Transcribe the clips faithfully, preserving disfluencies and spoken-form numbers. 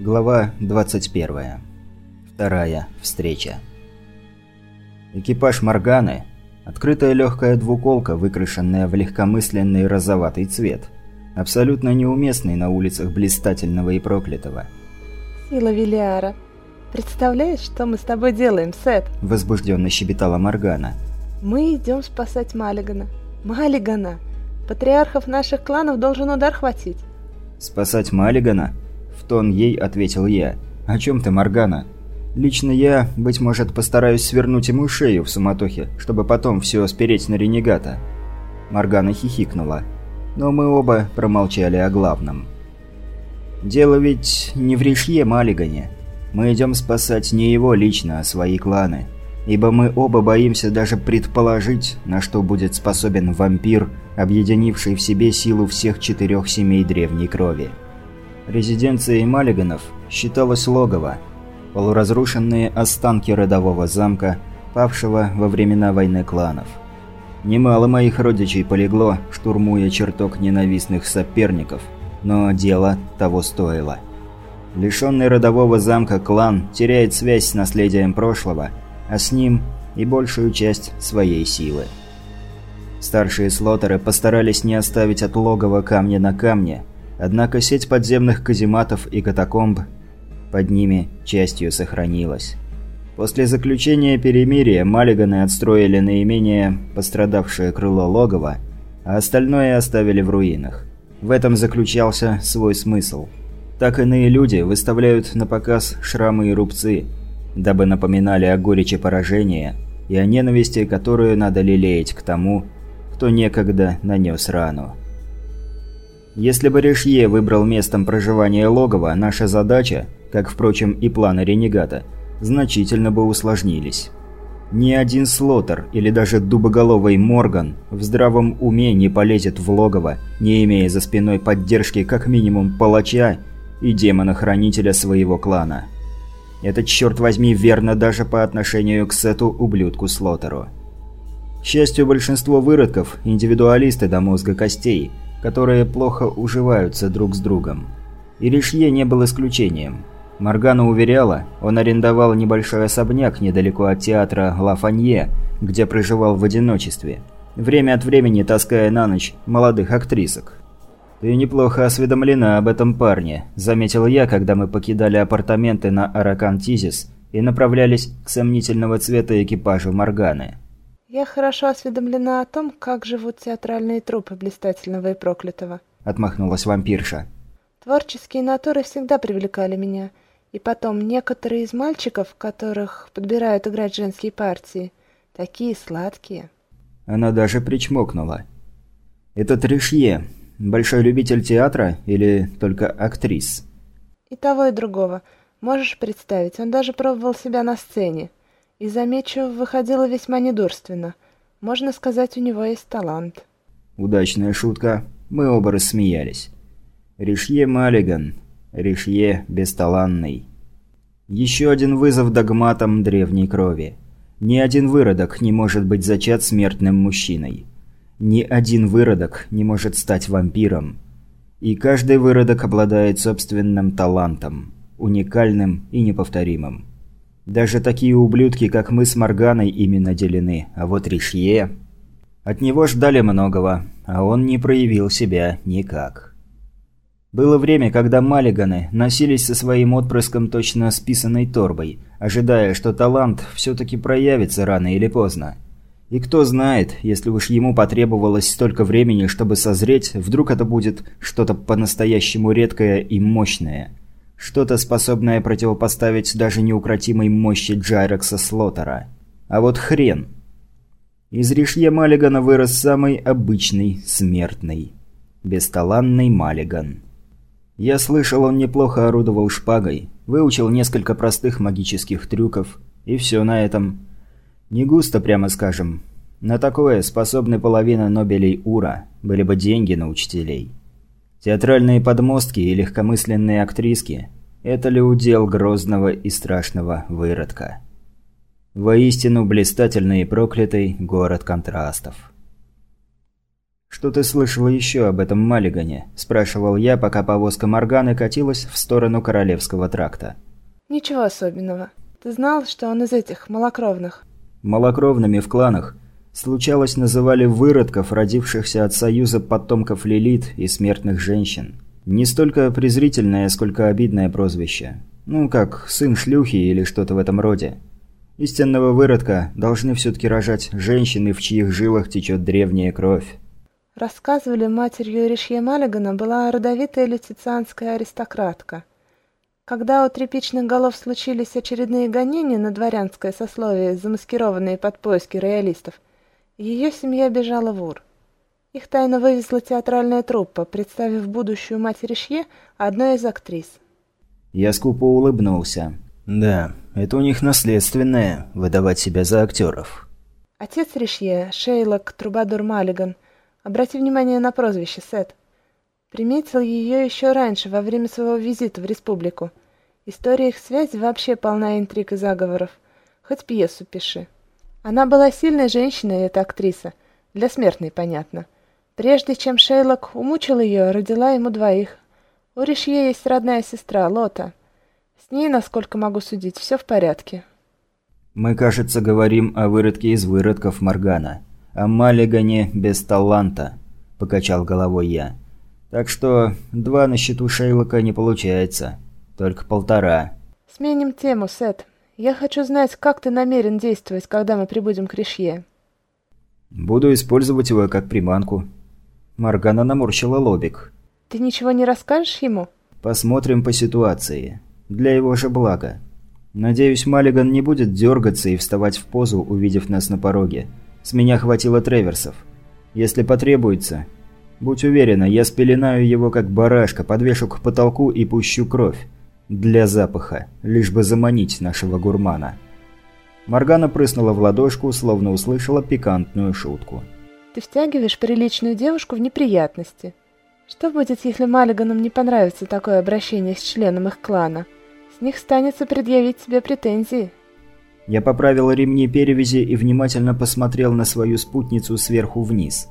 Глава двадцать первая. Вторая встреча. Экипаж Морганы – открытая легкая двуколка, выкрашенная в легкомысленный розоватый цвет, абсолютно неуместный на улицах блистательного и проклятого. «Сила Велиара. Представляешь, что мы с тобой делаем, Сет?» – возбужденно щебетала Моргана. «Мы идем спасать Маллигана. Маллигана! Патриархов наших кланов должен удар хватить». «Спасать Маллигана?» – в тон ей ответил я. «О чем ты, Моргана? Лично я, быть может, постараюсь свернуть ему шею в суматохе, чтобы потом все спереть на ренегата». Моргана хихикнула. Но мы оба промолчали о главном. «Дело ведь не в Ришье Маллигане. Мы идем спасать не его лично, а свои кланы. Ибо мы оба боимся даже предположить, на что будет способен вампир, объединивший в себе силу всех четырех семей древней крови. Резиденцией Маллиганов считалось логово, полуразрушенные останки родового замка, павшего во времена войны кланов. Немало моих родичей полегло, штурмуя чертог ненавистных соперников, но дело того стоило. Лишенный родового замка клан теряет связь с наследием прошлого, а с ним и большую часть своей силы. Старшие слоттеры постарались не оставить от логова камня на камне, однако сеть подземных казематов и катакомб под ними частью сохранилась. После заключения перемирия Маллиганы отстроили наименее пострадавшее крыло логова, а остальное оставили в руинах. В этом заключался свой смысл. Так иные люди выставляют на показ шрамы и рубцы, дабы напоминали о горечи поражения и о ненависти, которую надо лелеять к тому, кто некогда нанес рану. Если бы Ришье выбрал местом проживания логова, наша задача, как, впрочем, и планы ренегата, значительно бы усложнились. Ни один слоттер или даже дубоголовый Морган в здравом уме не полезет в логово, не имея за спиной поддержки как минимум палача и демона-хранителя своего клана. Это, черт возьми, верно даже по отношению к Сету ублюдку Слоттеру. К счастью, большинство выродков – индивидуалисты до мозга костей, которые плохо уживаются друг с другом. И Ришье не был исключением. Моргана уверяла, он арендовал небольшой особняк недалеко от театра Ла Фанье, где проживал в одиночестве, время от времени таская на ночь молодых актрисок. «Ты неплохо осведомлена об этом парне», – заметил я, когда мы покидали апартаменты на Аракан-Тизис и направлялись к сомнительного цвета экипажу Морганы. «Я хорошо осведомлена о том, как живут театральные труппы блистательного и проклятого», – отмахнулась вампирша. «Творческие натуры всегда привлекали меня. И потом, некоторые из мальчиков, которых подбирают играть женские партии, такие сладкие». Она даже причмокнула. «Этот Ришье большой любитель театра или только актрис?» «И того, и другого. Можешь представить, он даже пробовал себя на сцене. И, замечу, выходило весьма недурственно. Можно сказать, у него есть талант». Удачная шутка. Мы оба рассмеялись. Ришье Маллиган. Ришье бесталанный. Еще один вызов догматам древней крови. Ни один выродок не может быть зачат смертным мужчиной. Ни один выродок не может стать вампиром. И каждый выродок обладает собственным талантом, уникальным и неповторимым. Даже такие ублюдки, как мы с Морганой, ими наделены, а вот Ришье... От него ждали многого, а он не проявил себя никак. Было время, когда Маллиганы носились со своим отпрыском точно списанной торбой, ожидая, что талант все-таки проявится рано или поздно. И кто знает, если уж ему потребовалось столько времени, чтобы созреть, вдруг это будет что-то по-настоящему редкое и мощное. Что-то, способное противопоставить даже неукротимой мощи Джайрекса Слоттера. А вот хрен. Из Ришье Маллигана вырос самый обычный смертный. Бесталанный Маллиган. Я слышал, он неплохо орудовал шпагой, выучил несколько простых магических трюков, и все на этом. Не густо, прямо скажем. На такое способны половина нобелей Ура, были бы деньги на учителей. Театральные подмостки и легкомысленные актриски – это ли удел грозного и страшного выродка? Воистину блистательный и проклятый город контрастов. «Что ты слышала еще об этом Маллигане?» – спрашивал я, пока повозка Морганы катилась в сторону Королевского тракта. Ничего особенного. Ты знал, что он из этих, малокровных? Малокровными в кланах, случалось, называли выродков, родившихся от союза потомков Лилит и смертных женщин. Не столько презрительное, сколько обидное прозвище. Ну, как сын шлюхи или что-то в этом роде. Истинного выродка должны все-таки рожать женщины, в чьих жилах течет древняя кровь. Рассказывали, матерью Ришье Маллигана была родовитая лютицианская аристократка. Когда у тряпичных голов случились очередные гонения на дворянское сословие, замаскированные под поиски роялистов, ее семья бежала в Ур. Их тайно вывезла театральная труппа, представив будущую мать Ришье одной из актрис. Я скупо улыбнулся. Да, это у них наследственное – выдавать себя за актеров. Отец Ришье, Шейлок Трубадур Маллиган, обрати внимание на прозвище Сет, приметил ее еще раньше, во время своего визита в республику. История их связи вообще полна интриг и заговоров. Хоть пьесу пиши. Она была сильной женщиной, эта актриса. Для смертной, понятно. Прежде чем Шейлок умучил ее, родила ему двоих. У Ришье есть родная сестра, Лота. С ней, насколько могу судить, все в порядке. Мы, кажется, говорим о выродке из выродков Моргана. О Маллигане без таланта, покачал головой я. Так что два на счету Шейлока не получается. Только полтора. Сменим тему, Сет. Я хочу знать, как ты намерен действовать, когда мы прибудем к Ришье. Буду использовать его как приманку. Моргана наморщила лобик. Ты ничего не расскажешь ему? Посмотрим по ситуации. Для его же блага. Надеюсь, Маллиган не будет дергаться и вставать в позу, увидев нас на пороге. С меня хватило треверсов. Если потребуется, будь уверена, я спеленаю его как барашка, подвешу к потолку и пущу кровь. Для запаха, лишь бы заманить нашего гурмана. Моргана прыснула в ладошку, словно услышала пикантную шутку. Ты втягиваешь приличную девушку в неприятности. Что будет, если Маллиганам не понравится такое обращение с членом их клана? С них станется предъявить тебе претензии. Я поправил ремни перевязи и внимательно посмотрел на свою спутницу сверху вниз.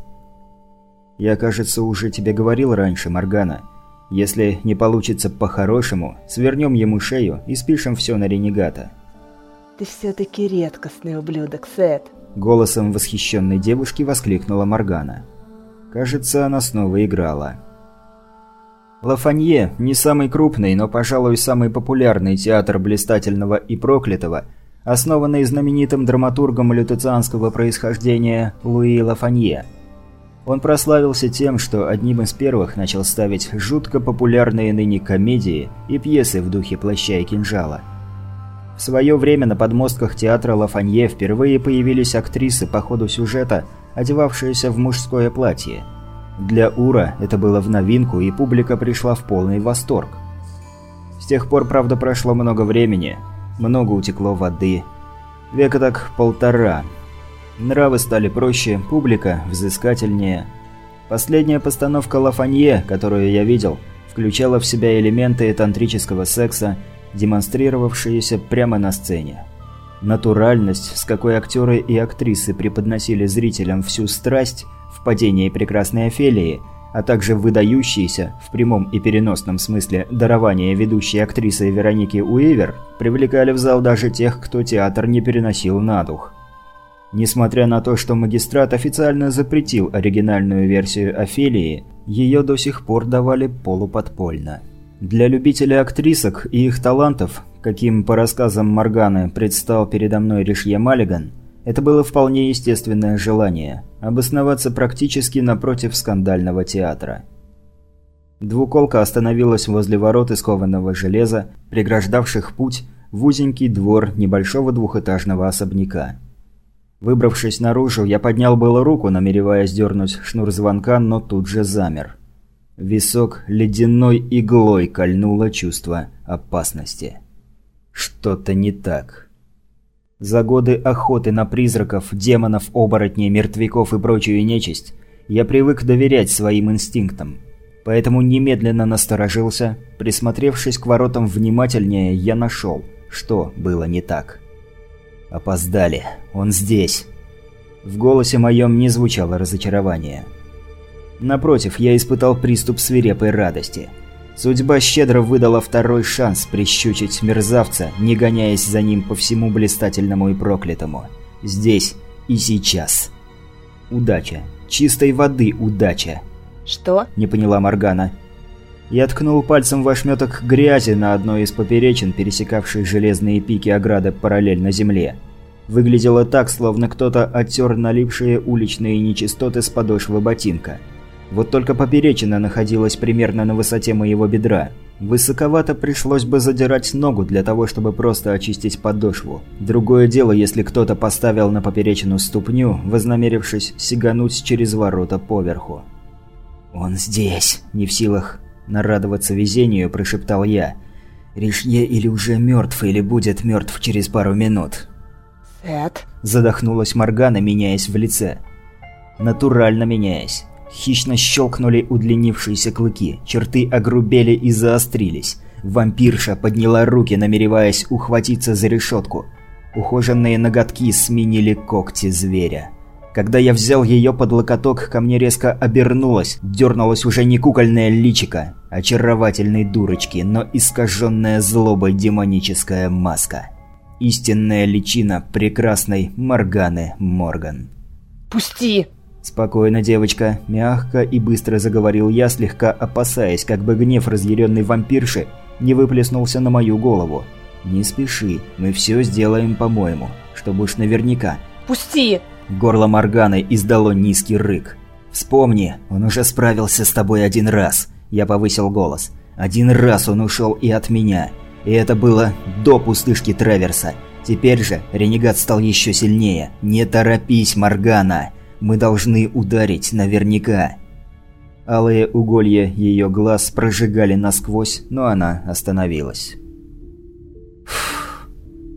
Я, кажется, уже тебе говорил раньше, Моргана. Если не получится по-хорошему, свернем ему шею и спишем все на ренегата. Ты все-таки редкостный ублюдок, Сет. Голосом восхищенной девушки воскликнула Моргана. Кажется, она снова играла. Лафанье не самый крупный, но, пожалуй, самый популярный театр блистательного и проклятого, основанный знаменитым драматургом лютицианского происхождения Луи Лафанье. Он прославился тем, что одним из первых начал ставить жутко популярные ныне комедии и пьесы в духе «Плаща и кинжала». В свое время на подмостках театра Лафанье впервые появились актрисы по ходу сюжета, одевавшиеся в мужское платье. Для Ура это было в новинку, и публика пришла в полный восторг. С тех пор, правда, прошло много времени, много утекло воды. Века так полтора. Нравы стали проще, публика взыскательнее. Последняя постановка Лафанье, которую я видел, включала в себя элементы тантрического секса, демонстрировавшиеся прямо на сцене. Натуральность, с какой актеры и актрисы преподносили зрителям всю страсть в падении прекрасной Офелии, а также выдающиеся, в прямом и переносном смысле, дарование ведущей актрисы Вероники Уивер, привлекали в зал даже тех, кто театр не переносил на дух. Несмотря на то, что магистрат официально запретил оригинальную версию Офелии, ее до сих пор давали полуподпольно. Для любителей актрисок и их талантов, каким по рассказам Морганы предстал передо мной Ришье Маллиган, это было вполне естественное желание – обосноваться практически напротив скандального театра. Двуколка остановилась возле ворот из кованого железа, преграждавших путь в узенький двор небольшого двухэтажного особняка. Выбравшись наружу, я поднял было руку, намереваясь дернуть шнур звонка, но тут же замер. Висок ледяной иглой кольнуло чувство опасности. Что-то не так. За годы охоты на призраков, демонов, оборотней, мертвяков и прочую нечисть я привык доверять своим инстинктам. Поэтому немедленно насторожился, присмотревшись к воротам внимательнее, я нашел, что было не так. «Опоздали. Он здесь». В голосе моем не звучало разочарование. Напротив, я испытал приступ свирепой радости. Судьба щедро выдала второй шанс прищучить мерзавца, не гоняясь за ним по всему блистательному и проклятому. Здесь и сейчас. Удача. Чистой воды удача. «Что?» – не поняла Моргана. Я ткнул пальцем в ошметок грязи на одной из поперечин, пересекавшей железные пики ограды параллельно земле. Выглядело так, словно кто-то оттер налипшие уличные нечистоты с подошвы ботинка. Вот только поперечина находилась примерно на высоте моего бедра. Высоковато пришлось бы задирать ногу для того, чтобы просто очистить подошву. Другое дело, если кто-то поставил на поперечину ступню, вознамерившись сигануть через ворота поверху. «Он здесь!» – не в силах нарадоваться везению, прошептал я. «Ришье или уже мертв, или будет мертв через пару минут». «Сет?» – задохнулась Моргана, меняясь в лице. Натурально меняясь. Хищно щелкнули удлинившиеся клыки, черты огрубели и заострились. Вампирша подняла руки, намереваясь ухватиться за решетку. Ухоженные ноготки сменили когти зверя. Когда я взял ее под локоток, ко мне резко обернулась, дернулась уже не кукольное личико очаровательной дурочки, но искаженная злобой демоническая маска. Истинная личина прекрасной Морганы Морган. «Пусти!» «Спокойно, девочка», – мягко и быстро заговорил я, слегка опасаясь, как бы гнев разъяренной вампирши не выплеснулся на мою голову. «Не спеши, мы все сделаем по-моему, чтобы уж наверняка». «Пусти!» Горло Морганы издало низкий рык. «Вспомни, он уже справился с тобой один раз», – я повысил голос. «Один раз он ушел и от меня. И это было до пустышки Треверса. Теперь же ренегат стал еще сильнее. Не торопись, Моргана. Мы должны ударить наверняка». Алые уголья ее глаз прожигали насквозь, но она остановилась. Фух.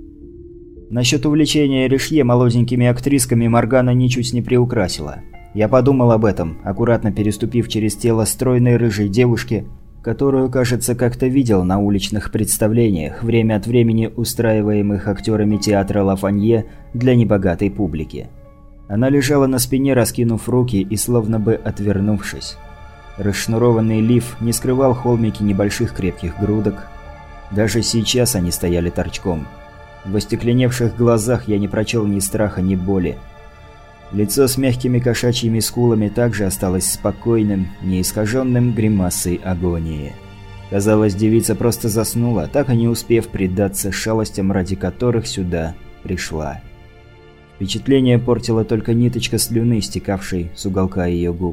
Насчет увлечения Ришье молоденькими актрисками Моргана ничуть не приукрасила. Я подумал об этом, аккуратно переступив через тело стройной рыжей девушки, которую, кажется, как-то видел на уличных представлениях, время от времени устраиваемых актерами театра Лафанье для небогатой публики. Она лежала на спине, раскинув руки и словно бы отвернувшись. Расшнурованный лиф не скрывал холмики небольших крепких грудок. Даже сейчас они стояли торчком. В остекленевших глазах я не прочел ни страха, ни боли. Лицо с мягкими кошачьими скулами также осталось спокойным, не искаженным гримасой агонии. Казалось, девица просто заснула, так и не успев предаться шалостям, ради которых сюда пришла. Впечатление портила только ниточка слюны, стекавшей с уголка ее губ.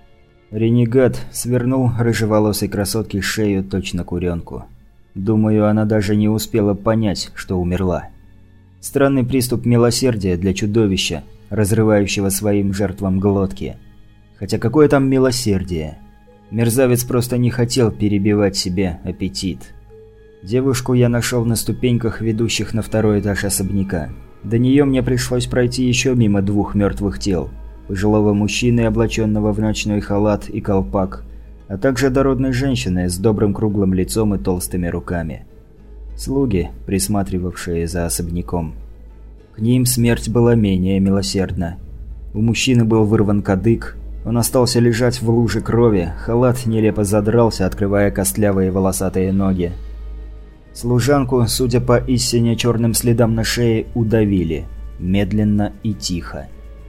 Ренегат свернул рыжеволосой красотке шею точно куренку. Думаю, она даже не успела понять, что умерла. Странный приступ милосердия для чудовища, разрывающего своим жертвам глотки. Хотя какое там милосердие? Мерзавец просто не хотел перебивать себе аппетит. Девушку я нашел на ступеньках, ведущих на второй этаж особняка. До нее мне пришлось пройти еще мимо двух мертвых тел. Пожилого мужчины, облаченного в ночной халат и колпак, а также дородной женщины с добрым круглым лицом и толстыми руками. Слуги, присматривавшие за особняком. К ним смерть была менее милосердна. У мужчины был вырван кадык, он остался лежать в луже крови, халат нелепо задрался, открывая костлявые волосатые ноги. Служанку, судя по истине черным следам на шее, удавили. Медленно и тихо.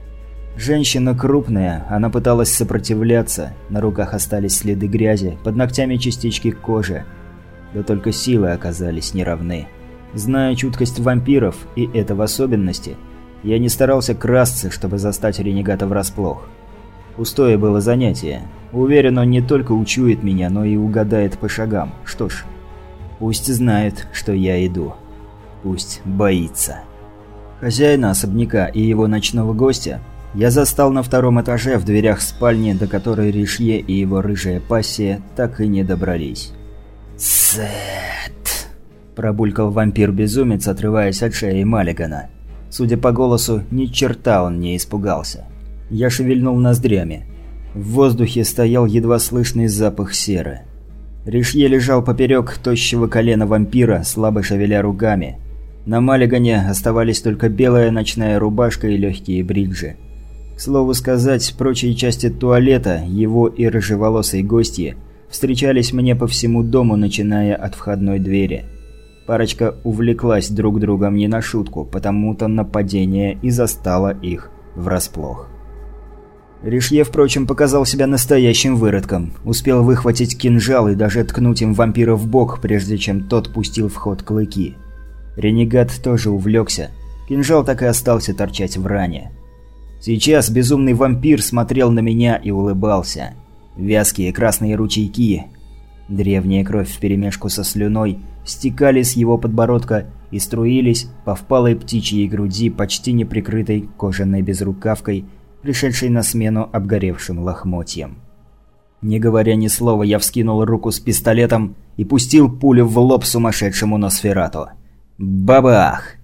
Женщина крупная, она пыталась сопротивляться, на руках остались следы грязи, под ногтями частички кожи. Да только силы оказались неравны. Зная чуткость вампиров, и это в особенности, я не старался красться, чтобы застать ренегата врасплох. Пустое было занятие. Уверен, он не только учует меня, но и угадает по шагам. Что ж, пусть знает, что я иду. Пусть боится. Хозяина особняка и его ночного гостя я застал на втором этаже в дверях спальни, до которой Ришье и его рыжая пассия так и не добрались. «Сет!» – пробулькал вампир-безумец, отрываясь от шеи Маллигана. Судя по голосу, ни черта он не испугался. Я шевельнул ноздрями. В воздухе стоял едва слышный запах серы. Ришье лежал поперек тощего колена вампира, слабо шевеля руками. На Маллигане оставались только белая ночная рубашка и легкие бриджи. К слову сказать, прочие части туалета, его и рыжеволосые гости, встречались мне по всему дому, начиная от входной двери. Парочка увлеклась друг другом не на шутку, потому-то нападение и застало их врасплох. Ришье, впрочем, показал себя настоящим выродком. Успел выхватить кинжал и даже ткнуть им вампира в бок, прежде чем тот пустил в ход клыки. Ренегат тоже увлекся. Кинжал так и остался торчать в ране. Сейчас безумный вампир смотрел на меня и улыбался. Вязкие красные ручейки, древняя кровь вперемешку со слюной, стекали с его подбородка и струились по впалой птичьей груди, почти не прикрытой кожаной безрукавкой, пришедшей на смену обгоревшим лохмотьям. Не говоря ни слова, я вскинул руку с пистолетом и пустил пулю в лоб сумасшедшему Носферату. Бабах!